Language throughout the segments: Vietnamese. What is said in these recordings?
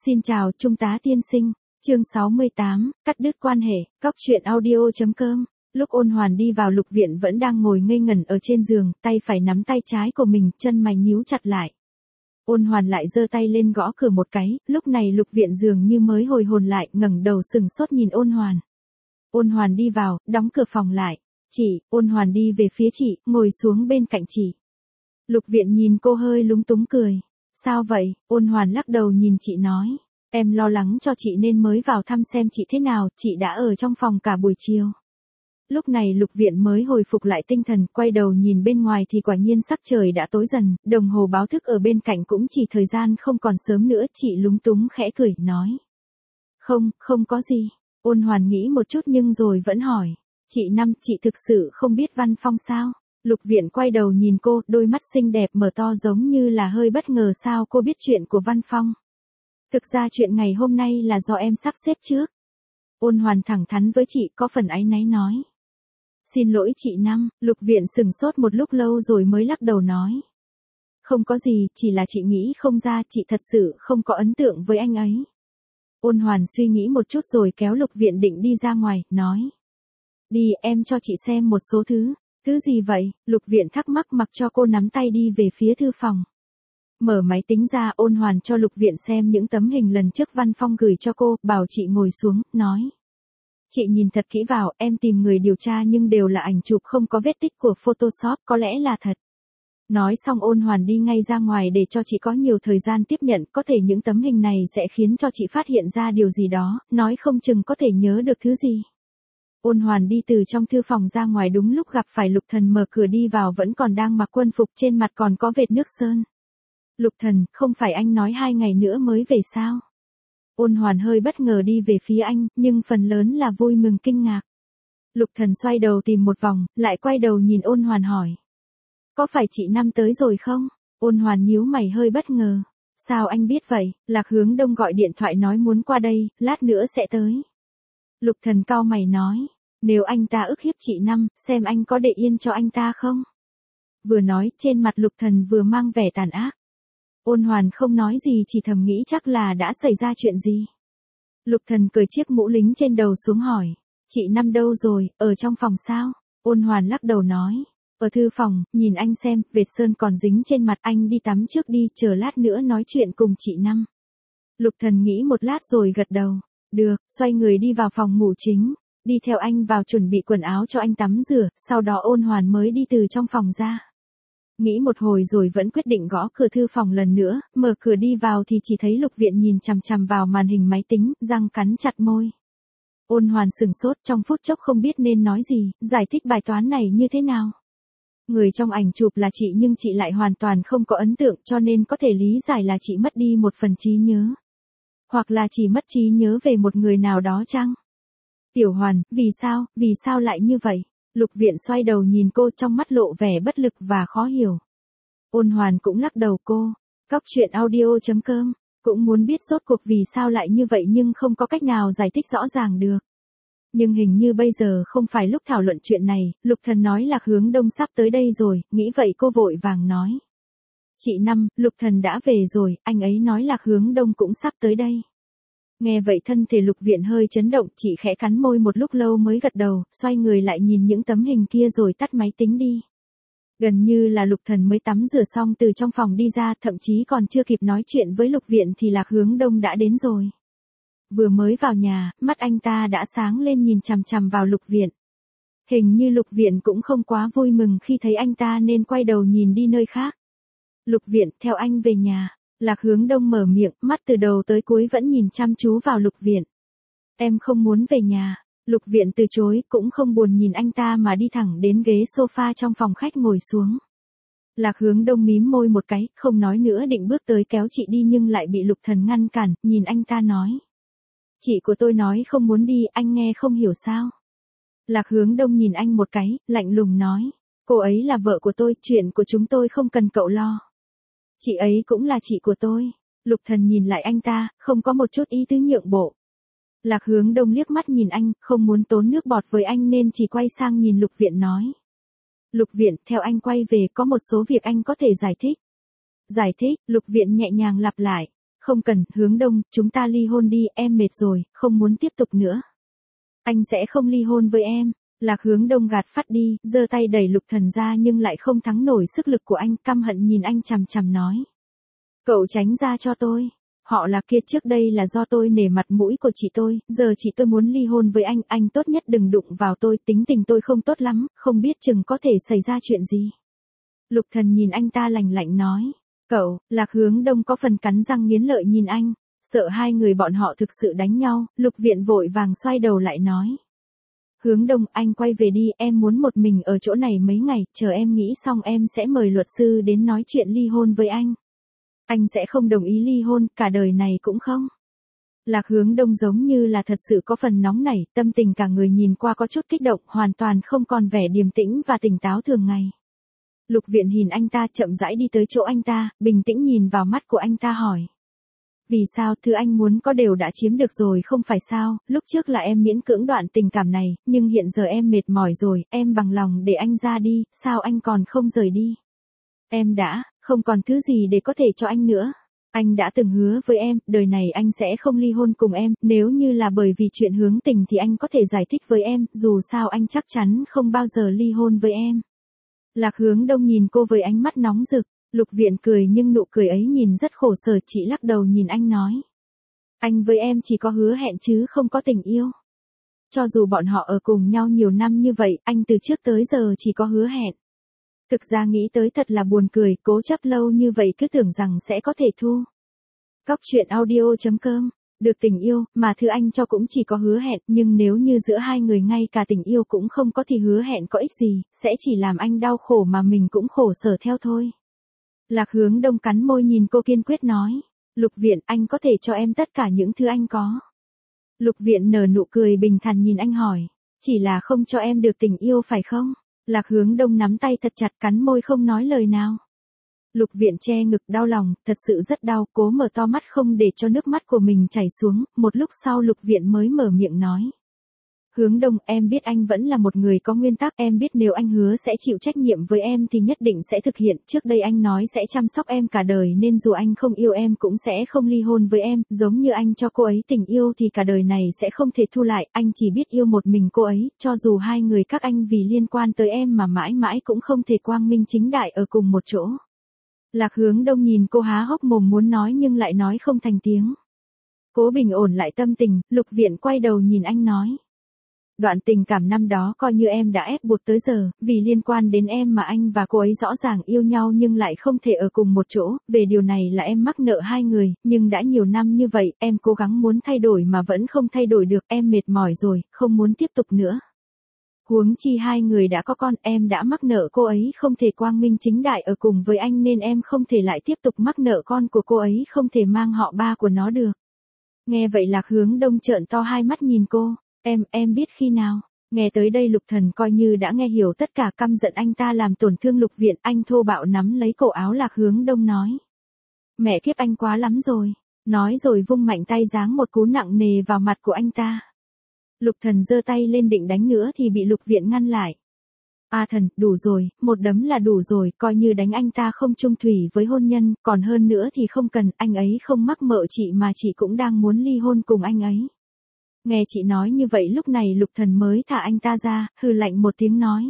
Xin chào Trung tá tiên sinh, chương 68, cắt đứt quan hệ, Cóc truyện audio.com. Lúc Ôn Hoàn đi vào Lục Viện vẫn đang ngồi ngây ngẩn ở trên giường, tay phải nắm tay trái của mình, chân mày nhíu chặt lại. Ôn Hoàn lại giơ tay lên gõ cửa một cái, lúc này Lục Viện dường như mới hồi hồn lại, ngẩng đầu sừng sốt nhìn Ôn Hoàn. Ôn Hoàn đi vào, đóng cửa phòng lại. Chị, Ôn Hoàn đi về phía chị, ngồi xuống bên cạnh chị. Lục Viện nhìn cô hơi lúng túng cười. Sao vậy? Ôn Hoàn lắc đầu nhìn chị nói. Em lo lắng cho chị nên mới vào thăm xem chị thế nào, chị đã ở trong phòng cả buổi chiều. Lúc này Lục Viện mới hồi phục lại tinh thần, quay đầu nhìn bên ngoài thì quả nhiên sắc trời đã tối dần, đồng hồ báo thức ở bên cạnh cũng chỉ thời gian không còn sớm nữa, chị lúng túng khẽ cười, nói. Không có gì. Ôn Hoàn nghĩ một chút nhưng rồi vẫn hỏi. Chị Năm, chị thực sự không biết Văn Phong sao? Lục Viện quay đầu nhìn cô, đôi mắt xinh đẹp mở to giống như là hơi bất ngờ, sao cô biết chuyện của Văn Phong? Thực ra chuyện ngày hôm nay là do em sắp xếp trước. Ôn Hoàn thẳng thắn với chị, có phần áy náy nói. Xin lỗi chị Năm. Lục Viện sừng sốt một lúc lâu rồi mới lắc đầu nói. Không có gì, chỉ là chị nghĩ không ra, chị thật sự không có ấn tượng với anh ấy. Ôn Hoàn suy nghĩ một chút rồi kéo Lục Viện định đi ra ngoài, nói. Đi, em cho chị xem một số thứ. Thứ gì vậy? Lục Viện thắc mắc, mặc cho cô nắm tay đi về phía thư phòng. Mở máy tính ra, Ôn Hoàn cho Lục Viện xem những tấm hình lần trước Văn Phong gửi cho cô, bảo chị ngồi xuống, nói. Chị nhìn thật kỹ vào, em tìm người điều tra nhưng đều là ảnh chụp không có vết tích của Photoshop, có lẽ là thật. Nói xong Ôn Hoàn đi ngay ra ngoài để cho chị có nhiều thời gian tiếp nhận, có thể những tấm hình này sẽ khiến cho chị phát hiện ra điều gì đó, nói không chừng có thể nhớ được thứ gì. Ôn Hoàn đi từ trong thư phòng ra ngoài đúng lúc gặp phải Lục Thần mở cửa đi vào, vẫn còn đang mặc quân phục, trên mặt còn có vệt nước sơn. Lục Thần, không phải anh nói 2 ngày nữa mới về sao? Ôn Hoàn hơi bất ngờ đi về phía anh, nhưng phần lớn là vui mừng kinh ngạc. Lục Thần xoay đầu tìm một vòng, lại quay đầu nhìn Ôn Hoàn hỏi. Có phải chị Năm tới rồi không? Ôn Hoàn nhíu mày hơi bất ngờ. Sao anh biết vậy? Lạc Hướng Đông gọi điện thoại nói muốn qua đây, lát nữa sẽ tới. Lục Thần cau mày nói. Nếu anh ta ức hiếp chị Năm, xem anh có để yên cho anh ta không? Vừa nói, trên mặt Lục Thần vừa mang vẻ tàn ác. Ôn Hoàn không nói gì, chỉ thầm nghĩ chắc là đã xảy ra chuyện gì. Lục Thần cởi chiếc mũ lính trên đầu xuống hỏi. Chị Năm đâu rồi, ở trong phòng sao? Ôn Hoàn lắc đầu nói. Ở thư phòng, nhìn anh xem, vệt sơn còn dính trên mặt, anh đi tắm trước đi, chờ lát nữa nói chuyện cùng chị Năm. Lục Thần nghĩ một lát rồi gật đầu. Được, xoay người đi vào phòng ngủ chính. Đi theo anh vào chuẩn bị quần áo cho anh tắm rửa, sau đó Ôn Hoàn mới đi từ trong phòng ra. Nghĩ một hồi rồi vẫn quyết định gõ cửa thư phòng lần nữa, mở cửa đi vào thì chỉ thấy Lục Viện nhìn chằm chằm vào màn hình máy tính, răng cắn chặt môi. Ôn Hoàn sừng sốt, trong phút chốc không biết nên nói gì, giải thích bài toán này như thế nào. Người trong ảnh chụp là chị nhưng chị lại hoàn toàn không có ấn tượng, cho nên có thể lý giải là chị mất đi một phần trí nhớ. Hoặc là chỉ mất trí nhớ về một người nào đó chăng? Tiểu Hoàn, vì sao lại như vậy? Lục Viện xoay đầu nhìn cô, trong mắt lộ vẻ bất lực và khó hiểu. Ôn Hoàn cũng lắc đầu cô. Cóc truyện audio.com, cũng muốn biết rốt cuộc vì sao lại như vậy nhưng không có cách nào giải thích rõ ràng được. Nhưng hình như bây giờ không phải lúc thảo luận chuyện này, Lục Thần nói Lạc Hướng Đông sắp tới đây rồi, nghĩ vậy cô vội vàng nói. Chị Năm, Lục Thần đã về rồi, anh ấy nói Lạc Hướng Đông cũng sắp tới đây. Nghe vậy thân thể Lục Viện hơi chấn động, chị khẽ cắn môi một lúc lâu mới gật đầu, xoay người lại nhìn những tấm hình kia rồi tắt máy tính đi. Gần như là Lục Thần mới tắm rửa xong từ trong phòng đi ra, thậm chí còn chưa kịp nói chuyện với Lục Viện thì Lạc Hướng Đông đã đến rồi. Vừa mới vào nhà, mắt anh ta đã sáng lên nhìn chằm chằm vào Lục Viện. Hình như Lục Viện cũng không quá vui mừng khi thấy anh ta nên quay đầu nhìn đi nơi khác. Lục Viện, theo anh về nhà. Lạc Hướng Đông mở miệng, mắt từ đầu tới cuối vẫn nhìn chăm chú vào Lục Viện. Em không muốn về nhà. Lục Viện từ chối, cũng không buồn nhìn anh ta mà đi thẳng đến ghế sofa trong phòng khách ngồi xuống. Lạc Hướng Đông mím môi một cái, không nói nữa định bước tới kéo chị đi nhưng lại bị Lục Thần ngăn cản, nhìn anh ta nói. Chị của tôi nói không muốn đi, anh nghe không hiểu sao? Lạc Hướng Đông nhìn anh một cái, lạnh lùng nói. Cô ấy là vợ của tôi, chuyện của chúng tôi không cần cậu lo. Chị ấy cũng là chị của tôi. Lục Thần nhìn lại anh ta, không có một chút ý tứ nhượng bộ. Lạc Hướng Đông liếc mắt nhìn anh, không muốn tốn nước bọt với anh nên chỉ quay sang nhìn Lục Viện nói. Lục Viện, theo anh quay về có một số việc anh có thể giải thích. Giải thích, Lục Viện nhẹ nhàng lặp lại. Không cần, Hướng Đông, chúng ta ly hôn đi, em mệt rồi, không muốn tiếp tục nữa. Anh sẽ không ly hôn với em. Lạc Hướng Đông gạt phát đi, giơ tay đẩy Lục Thần ra nhưng lại không thắng nổi sức lực của anh, căm hận nhìn anh chằm chằm nói. Cậu tránh ra cho tôi. Họ là kia, trước đây là do tôi nể mặt mũi của chị tôi, giờ chị tôi muốn ly hôn với anh tốt nhất đừng đụng vào tôi, tính tình tôi không tốt lắm, không biết chừng có thể xảy ra chuyện gì. Lục Thần nhìn anh ta lạnh lạnh nói. Cậu, Lạc Hướng Đông có phần cắn răng nghiến lợi nhìn anh, sợ hai người bọn họ thực sự đánh nhau, Lục Viện vội vàng xoay đầu lại nói. Hướng Đông, anh quay về đi, em muốn một mình ở chỗ này mấy ngày, chờ em nghĩ xong em sẽ mời luật sư đến nói chuyện ly hôn với anh. Anh sẽ không đồng ý ly hôn, cả đời này cũng không. Lạc Hướng Đông giống như là thật sự có phần nóng nảy, tâm tình cả người nhìn qua có chút kích động, hoàn toàn không còn vẻ điềm tĩnh và tỉnh táo thường ngày. Lục Viện nhìn anh ta chậm rãi đi tới chỗ anh ta, bình tĩnh nhìn vào mắt của anh ta hỏi. Vì sao, thứ anh muốn có đều đã chiếm được rồi không phải sao, lúc trước là em miễn cưỡng đoạn tình cảm này, nhưng hiện giờ em mệt mỏi rồi, em bằng lòng để anh ra đi, sao anh còn không rời đi. Em đã, không còn thứ gì để có thể cho anh nữa. Anh đã từng hứa với em, đời này anh sẽ không ly hôn cùng em, nếu như là bởi vì chuyện hướng tình thì anh có thể giải thích với em, dù sao anh chắc chắn không bao giờ ly hôn với em. Lạc Hướng Đông nhìn cô với ánh mắt nóng rực, Lục Viện cười nhưng nụ cười ấy nhìn rất khổ sở, chị lắc đầu nhìn anh nói. Anh với em chỉ có hứa hẹn chứ không có tình yêu. Cho dù bọn họ ở cùng nhau nhiều năm như vậy, anh từ trước tới giờ chỉ có hứa hẹn. Thực ra nghĩ tới thật là buồn cười, cố chấp lâu như vậy cứ tưởng rằng sẽ có thể thu. Cóc truyện audio.com, được tình yêu, mà thứ anh cho cũng chỉ có hứa hẹn, nhưng nếu như giữa hai người ngay cả tình yêu cũng không có thì hứa hẹn có ích gì, sẽ chỉ làm anh đau khổ mà mình cũng khổ sở theo thôi. Lạc Hướng Đông cắn môi nhìn cô kiên quyết nói. Lục Viện, anh có thể cho em tất cả những thứ anh có. Lục Viện nở nụ cười bình thản nhìn anh hỏi. Chỉ là không cho em được tình yêu phải không? Lạc Hướng Đông nắm tay thật chặt cắn môi không nói lời nào. Lục Viện che ngực đau lòng, thật sự rất đau, cố mở to mắt không để cho nước mắt của mình chảy xuống, một lúc sau Lục Viện mới mở miệng nói. Hướng Đông, em biết anh vẫn là một người có nguyên tắc, em biết nếu anh hứa sẽ chịu trách nhiệm với em thì nhất định sẽ thực hiện, trước đây anh nói sẽ chăm sóc em cả đời nên dù anh không yêu em cũng sẽ không ly hôn với em, giống như anh cho cô ấy tình yêu thì cả đời này sẽ không thể thu lại, anh chỉ biết yêu một mình cô ấy, cho dù hai người các anh vì liên quan tới em mà mãi mãi cũng không thể quang minh chính đại ở cùng một chỗ. Lạc Hướng Đông nhìn cô há hốc mồm muốn nói nhưng lại nói không thành tiếng. Cố bình ổn lại tâm tình, Lục Viện quay đầu nhìn anh nói. Đoạn tình cảm năm đó coi như em đã ép buộc tới giờ, vì liên quan đến em mà anh và cô ấy rõ ràng yêu nhau nhưng lại không thể ở cùng một chỗ, về điều này là em mắc nợ hai người, nhưng đã nhiều năm như vậy, em cố gắng muốn thay đổi mà vẫn không thay đổi được, em mệt mỏi rồi, không muốn tiếp tục nữa. Huống chi hai người đã có con, em đã mắc nợ cô ấy không thể quang minh chính đại ở cùng với anh nên em không thể lại tiếp tục mắc nợ con của cô ấy không thể mang họ ba của nó được. Nghe vậy Lạc Hướng Đông trợn to hai mắt nhìn cô. Em biết khi nào. Nghe tới đây Lục Thần coi như đã nghe hiểu tất cả, căm giận anh ta làm tổn thương Lục Viện, anh thô bạo nắm lấy cổ áo Lạc Hướng Đông nói. Mẹ kiếp anh quá lắm rồi. Nói rồi vung mạnh tay giáng một cú nặng nề vào mặt của anh ta. Lục Thần giơ tay lên định đánh nữa thì bị Lục Viện ngăn lại. A Thần, đủ rồi, một đấm là đủ rồi, coi như đánh anh ta không chung thủy với hôn nhân, còn hơn nữa thì không cần, anh ấy không mắc mợ chị mà chị cũng đang muốn ly hôn cùng anh ấy. Nghe chị nói như vậy lúc này Lục Thần mới thả anh ta ra, hừ lạnh một tiếng nói.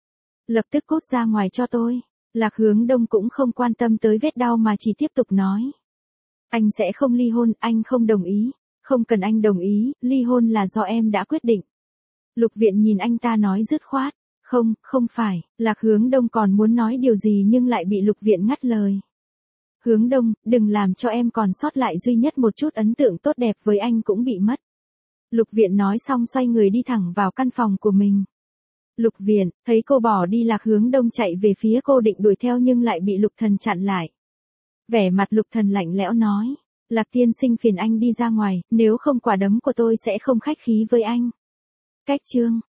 Lập tức cút ra ngoài cho tôi. Lạc Hướng Đông cũng không quan tâm tới vết đau mà chỉ tiếp tục nói. Anh sẽ không ly hôn, anh không đồng ý. Không cần anh đồng ý, ly hôn là do em đã quyết định. Lục Viện nhìn anh ta nói dứt khoát. Không phải, Lạc Hướng Đông còn muốn nói điều gì nhưng lại bị Lục Viện ngắt lời. Hướng Đông, đừng làm cho em còn sót lại duy nhất một chút ấn tượng tốt đẹp với anh cũng bị mất. Lục Viện nói xong xoay người đi thẳng vào căn phòng của mình. Lục Viện, thấy cô bỏ đi Lạc Hướng Đông chạy về phía cô định đuổi theo nhưng lại bị Lục Thần chặn lại. Vẻ mặt Lục Thần lạnh lẽo nói, Lạc tiên sinh phiền anh đi ra ngoài, nếu không quả đấm của tôi sẽ không khách khí với anh. Cách chương